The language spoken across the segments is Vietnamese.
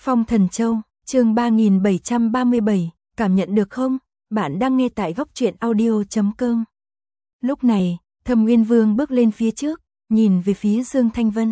Phong Thần Châu, chương 3737, cảm nhận được không? Bạn đang nghe tại góc truyện audio.com. Lúc này, Thâm Uyên Vương bước lên phía trước, nhìn về phía Dương Thanh Vân.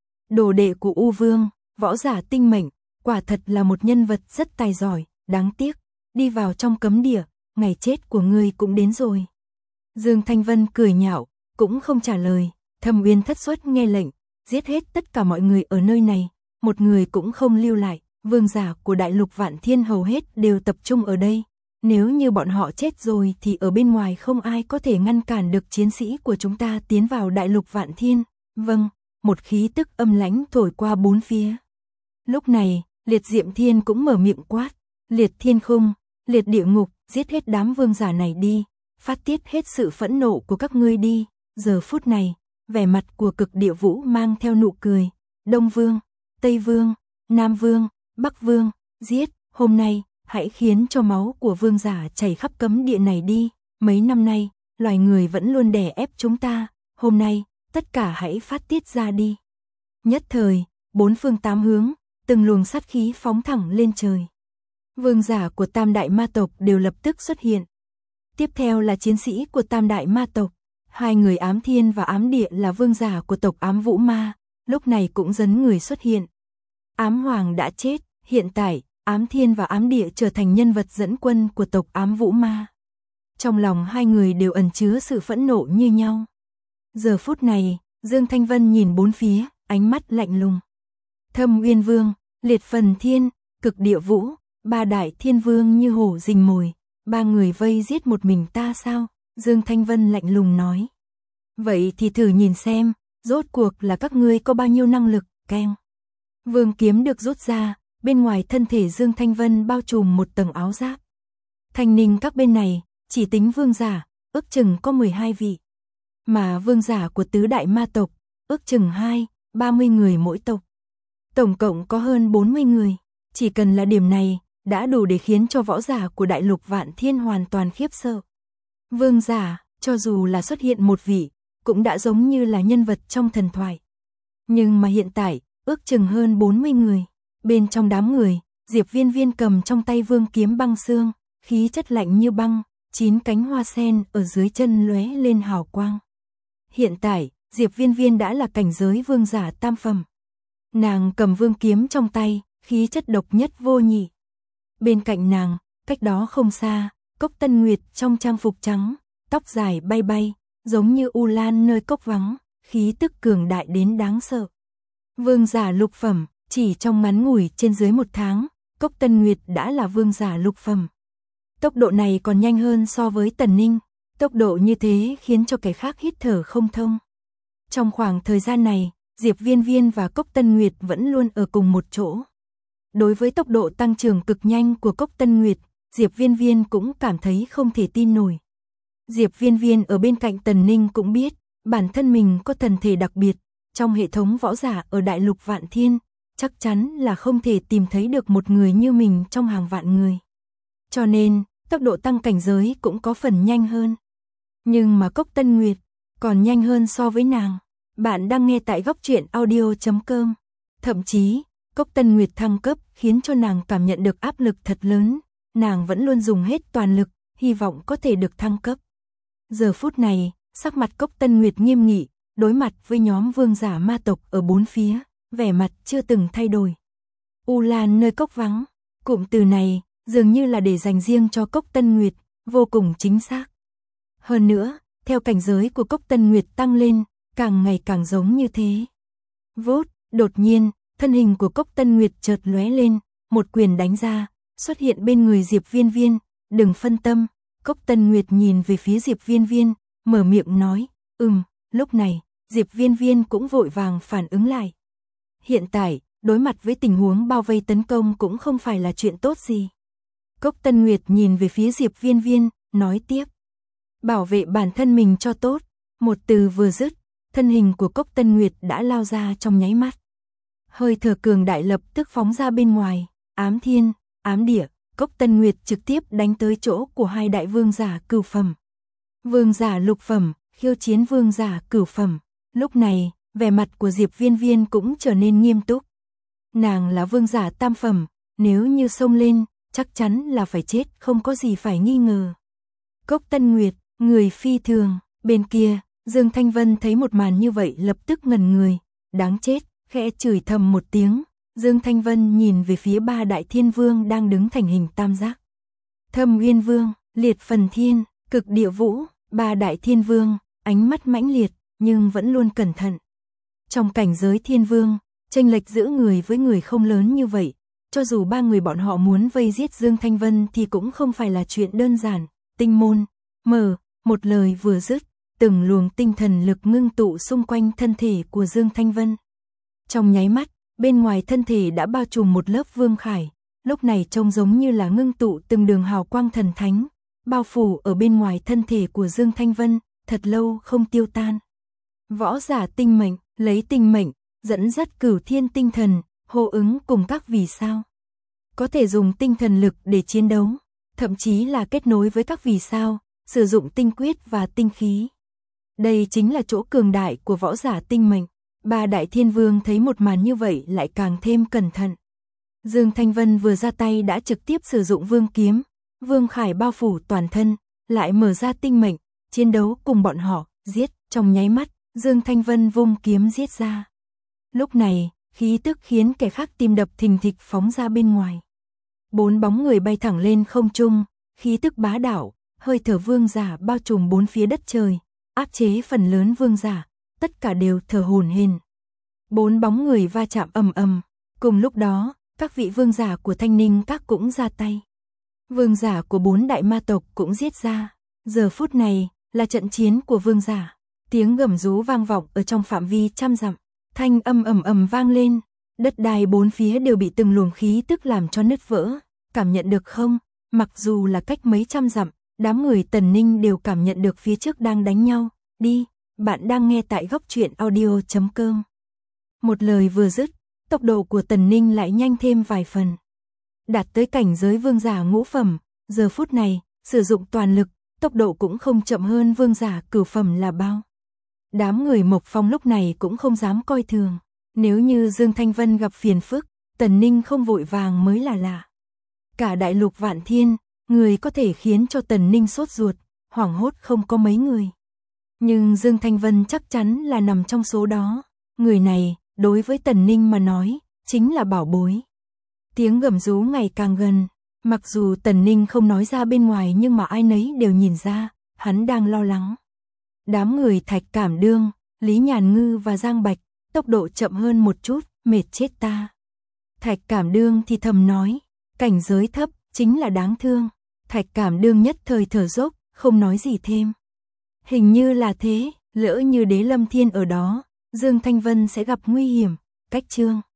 Đồ đệ của U Vương, võ giả tinh mệnh, quả thật là một nhân vật rất tài giỏi, đáng tiếc, đi vào trong cấm địa, ngày chết của ngươi cũng đến rồi. Dương Thanh Vân cười nhạo, cũng không trả lời. Thâm Uyên thất xuất nghe lệnh, giết hết tất cả mọi người ở nơi này, một người cũng không lưu lại. Vương giả của đại lục Vạn Thiên hầu hết đều tập trung ở đây. Nếu như bọn họ chết rồi thì ở bên ngoài không ai có thể ngăn cản được chiến sĩ của chúng ta tiến vào đại lục Vạn Thiên. Vâng, một khí tức âm lãnh thổi qua bốn phía. Lúc này, Liệt Diệm Thiên cũng mở miệng quát. Liệt Thiên Khung, Liệt Địa Ngục, giết hết đám vương giả này đi. Phát tiết hết sự phẫn nộ của các ngươi đi. Giờ phút này, vẻ mặt của Cực Địa Vũ mang theo nụ cười. Đông Vương, Tây Vương, Nam Vương, Bắc Vương, giết, hôm nay, hãy khiến cho máu của vương giả chảy khắp cấm địa này đi. Mấy năm nay, loài người vẫn luôn đè ép chúng ta, hôm nay, tất cả hãy phát tiết ra đi. Nhất thời, bốn phương tám hướng, từng luồng sát khí phóng thẳng lên trời. Vương giả của Tam Đại Ma Tộc đều lập tức xuất hiện. Tiếp theo là chiến sĩ của Tam Đại Ma Tộc, hai người Ám Thiên và Ám Địa là vương giả của tộc Ám Vũ Ma, lúc này cũng dấn người xuất hiện. Ám Hoàng đã chết, hiện tại, Ám Thiên và Ám Địa trở thành nhân vật dẫn quân của tộc Ám Vũ Ma. Trong lòng hai người đều ẩn chứa sự phẫn nộ như nhau. Giờ phút này, Dương Thanh Vân nhìn bốn phía, ánh mắt lạnh lùng. Thâm Uyên Vương, Liệt Phần Thiên, Cực Địa Vũ, ba đại thiên vương như hổ rình mồi, ba người vây giết một mình ta sao? Dương Thanh Vân lạnh lùng nói. Vậy thì thử nhìn xem, rốt cuộc là các ngươi có bao nhiêu năng lực, keng. Vương kiếm được rút ra, bên ngoài thân thể Dương Thanh Vân bao trùm một tầng áo giáp. Thanh ninh các bên này, chỉ tính vương giả, ước chừng có 12 vị. Mà vương giả của tứ đại ma tộc, ước chừng 30 người mỗi tộc. Tổng cộng có hơn 40 người, chỉ cần là điểm này, đã đủ để khiến cho võ giả của đại lục Vạn Thiên hoàn toàn khiếp sợ. Vương giả, cho dù là xuất hiện một vị, cũng đã giống như là nhân vật trong thần thoại. Nhưng mà hiện tại, ước chừng hơn 40 người. Bên trong đám người, Diệp Viên Viên cầm trong tay vương kiếm băng xương, khí chất lạnh như băng, 9 cánh hoa sen ở dưới chân lóe lên hào quang. Hiện tại, Diệp Viên Viên đã là cảnh giới vương giả tam phẩm. Nàng cầm vương kiếm trong tay, khí chất độc nhất vô nhị. Bên cạnh nàng, cách đó không xa, Cốc Tân Nguyệt trong trang phục trắng, tóc dài bay bay, giống như u lan nơi cốc vắng, khí tức cường đại đến đáng sợ. Vương giả lục phẩm, chỉ trong ngắn ngủi trên dưới một tháng, Cốc Tân Nguyệt đã là vương giả lục phẩm. Tốc độ này còn nhanh hơn so với Tần Ninh, tốc độ như thế khiến cho kẻ khác hít thở không thông. Trong khoảng thời gian này, Diệp Viên Viên và Cốc Tân Nguyệt vẫn luôn ở cùng một chỗ. Đối với tốc độ tăng trưởng cực nhanh của Cốc Tân Nguyệt, Diệp Viên Viên cũng cảm thấy không thể tin nổi. Diệp Viên Viên ở bên cạnh Tần Ninh cũng biết, bản thân mình có thần thể đặc biệt, trong hệ thống võ giả ở đại lục Vạn Thiên, chắc chắn là không thể tìm thấy được một người như mình trong hàng vạn người. Cho nên, tốc độ tăng cảnh giới cũng có phần nhanh hơn. Nhưng mà Cốc Tân Nguyệt còn nhanh hơn so với nàng. Bạn đang nghe tại góc truyện audio.com. Thậm chí, Cốc Tân Nguyệt thăng cấp khiến cho nàng cảm nhận được áp lực thật lớn. Nàng vẫn luôn dùng hết toàn lực, hy vọng có thể được thăng cấp. Giờ phút này, sắc mặt Cốc Tân Nguyệt nghiêm nghị, đối mặt với nhóm vương giả ma tộc ở bốn phía, vẻ mặt chưa từng thay đổi. U Lan nơi cốc vắng, cụm từ này dường như là để dành riêng cho Cốc Tân Nguyệt, vô cùng chính xác. Hơn nữa, theo cảnh giới của Cốc Tân Nguyệt tăng lên, càng ngày càng giống như thế. Vốt, đột nhiên, thân hình của Cốc Tân Nguyệt chợt lóe lên, một quyền đánh ra, xuất hiện bên người Diệp Viên Viên, đừng phân tâm. Cốc Tân Nguyệt nhìn về phía Diệp Viên Viên, mở miệng nói, lúc này, Diệp Viên Viên cũng vội vàng phản ứng lại. Hiện tại, đối mặt với tình huống bao vây tấn công cũng không phải là chuyện tốt gì. Cốc Tân Nguyệt nhìn về phía Diệp Viên Viên, nói tiếp. Bảo vệ bản thân mình cho tốt, một từ vừa dứt, thân hình của Cốc Tân Nguyệt đã lao ra trong nháy mắt. Hơi thở cường đại lập tức phóng ra bên ngoài, Ám Thiên, Ám Địa, Cốc Tân Nguyệt trực tiếp đánh tới chỗ của hai đại vương giả cửu phẩm. Vương giả lục phẩm, khiêu chiến vương giả cửu phẩm. Lúc này, vẻ mặt của Diệp Viên Viên cũng trở nên nghiêm túc. Nàng là vương giả tam phẩm, nếu như xông lên, chắc chắn là phải chết, không có gì phải nghi ngờ. Cốc Tân Nguyệt, người phi thường, bên kia, Dương Thanh Vân thấy một màn như vậy lập tức ngẩn người, đáng chết, khẽ chửi thầm một tiếng. Dương Thanh Vân nhìn về phía ba đại thiên vương đang đứng thành hình tam giác. Thâm Uyên Vương, Liệt Phần Thiên, Cực Địa Vũ, ba đại thiên vương, ánh mắt mãnh liệt, nhưng vẫn luôn cẩn thận. Trong cảnh giới thiên vương, chênh lệch giữa người với người không lớn như vậy, cho dù ba người bọn họ muốn vây giết Dương Thanh Vân thì cũng không phải là chuyện đơn giản. Tinh môn, mở, một lời vừa dứt, từng luồng tinh thần lực ngưng tụ xung quanh thân thể của Dương Thanh Vân. Trong nháy mắt, bên ngoài thân thể đã bao trùm một lớp vương khải, lúc này trông giống như là ngưng tụ từng đường hào quang thần thánh, bao phủ ở bên ngoài thân thể của Dương Thanh Vân, thật lâu không tiêu tan. Võ giả tinh mệnh, lấy tinh mệnh, dẫn dắt cửu thiên tinh thần, hô ứng cùng các vì sao. Có thể dùng tinh thần lực để chiến đấu, thậm chí là kết nối với các vì sao, sử dụng tinh quyết và tinh khí. Đây chính là chỗ cường đại của võ giả tinh mệnh. Ba đại thiên vương thấy một màn như vậy lại càng thêm cẩn thận. Dương Thanh Vân vừa ra tay đã trực tiếp sử dụng vương kiếm, vương khải bao phủ toàn thân, lại mở ra tinh mệnh, chiến đấu cùng bọn họ, giết, trong nháy mắt, Dương Thanh Vân vung kiếm giết ra. Lúc này, khí tức khiến kẻ khác tim đập thình thịch phóng ra bên ngoài. 4 bóng người bay thẳng lên không trung, khí tức bá đạo, hơi thở vương giả bao trùm 4 phía đất trời, áp chế phần lớn vương giả, tất cả đều thở hổn hển. 4 bóng người va chạm ầm ầm, cùng lúc đó, các vị vương giả của Thanh Ninh Các cũng ra tay. Vương giả của 4 đại ma tộc cũng giết ra. Giờ phút này là trận chiến của vương giả. Tiếng gầm rú vang vọng ở trong phạm vi trăm dặm, thanh âm ầm ầm vang lên, đất đai 4 phía đều bị từng luồng khí tức làm cho nứt vỡ. Cảm nhận được không? Mặc dù là cách mấy trăm dặm, đám người Tần Ninh đều cảm nhận được phía trước đang đánh nhau. Đi, bạn đang nghe tại Góc Truyện Audio.com. Một lời vừa dứt, tốc độ của Tần Ninh lại nhanh thêm vài phần. Đạt tới cảnh giới vương giả ngũ phẩm, giờ phút này, sử dụng toàn lực, tốc độ cũng không chậm hơn vương giả cửu phẩm là bao. Đám người Mộc Phong lúc này cũng không dám coi thường. Nếu như Dương Thanh Vân gặp phiền phức, Tần Ninh không vội vàng mới là lạ. Cả đại lục vạn thiên, người có thể khiến cho Tần Ninh sốt ruột, hoảng hốt không có mấy người. Nhưng Dương Thanh Vân chắc chắn là nằm trong số đó. Người này, đối với Tần Ninh mà nói, chính là bảo bối. Tiếng gầm rú ngày càng gần, mặc dù Tần Ninh không nói ra bên ngoài nhưng mà ai nấy đều nhìn ra, hắn đang lo lắng. Đám người Thạch Cảm Đương, Lý Nhàn Ngư và Giang Bạch, tốc độ chậm hơn một chút, mệt chết ta. Thạch Cảm Đương thì thầm nói, cảnh giới thấp, chính là đáng thương. Thạch Cảm Đương nhất thời thở dốc, không nói gì thêm. Hình như là thế, lỡ như Đế Lâm Thiên ở đó, Dương Thanh Vân sẽ gặp nguy hiểm. Cách chương